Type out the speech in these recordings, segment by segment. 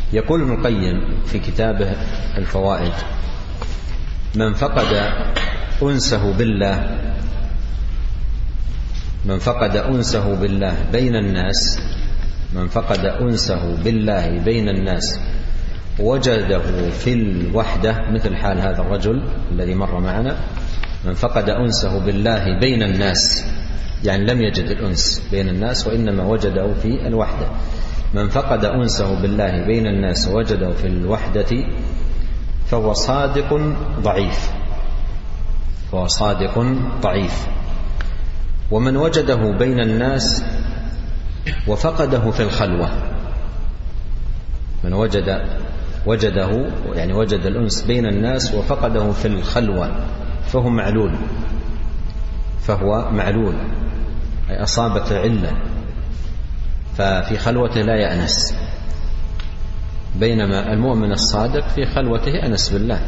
يقول ابن القيم في كتابه الفوائد: من فقد أنسه بالله بين الناس، من فقد أنسه بالله بين الناس وجده في الوحدة، مثل حال هذا الرجل الذي مر معنا، من فقد أنسه بالله بين الناس، يعني لم يجد الأنس بين الناس وإنما وجده في الوحدة. من فقد أنسه بالله بين الناس وجده في الوحدة فهو صادق ضعيف. ومن وجده بين الناس وفقده في الخلوة، من وجده يعني وجد الأنس بين الناس وفقده في الخلوة فهو معلول، أي أصابت علة، ففي خلوته لا يأنس، بينما المؤمن الصادق في خلوته أنس بالله،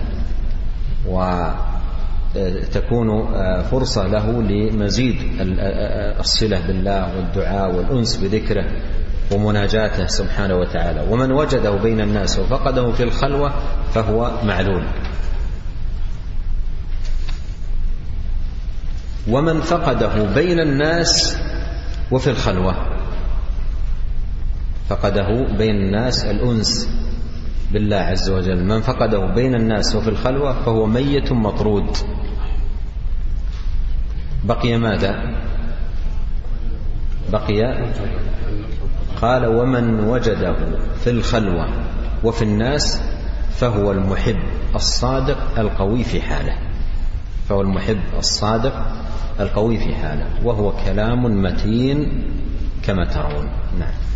وتكون فرصة له لمزيد الصلة بالله والدعاء والأنس بذكره ومناجاته سبحانه وتعالى. ومن وجده بين الناس وفقده في الخلوة فهو معلول. ومن فقده بين الناس وفي الخلوة، فقده بين الناس الأنس بالله عز وجل، من فقده بين الناس وفي الخلوة فهو ميت مطرود. بقي ماذا؟ بقي قال: ومن وجده في الخلوة وفي الناس فهو المحب الصادق القوي في حاله، فهو المحب الصادق القوي في حاله، وهو كلام متين كما ترون. نعم.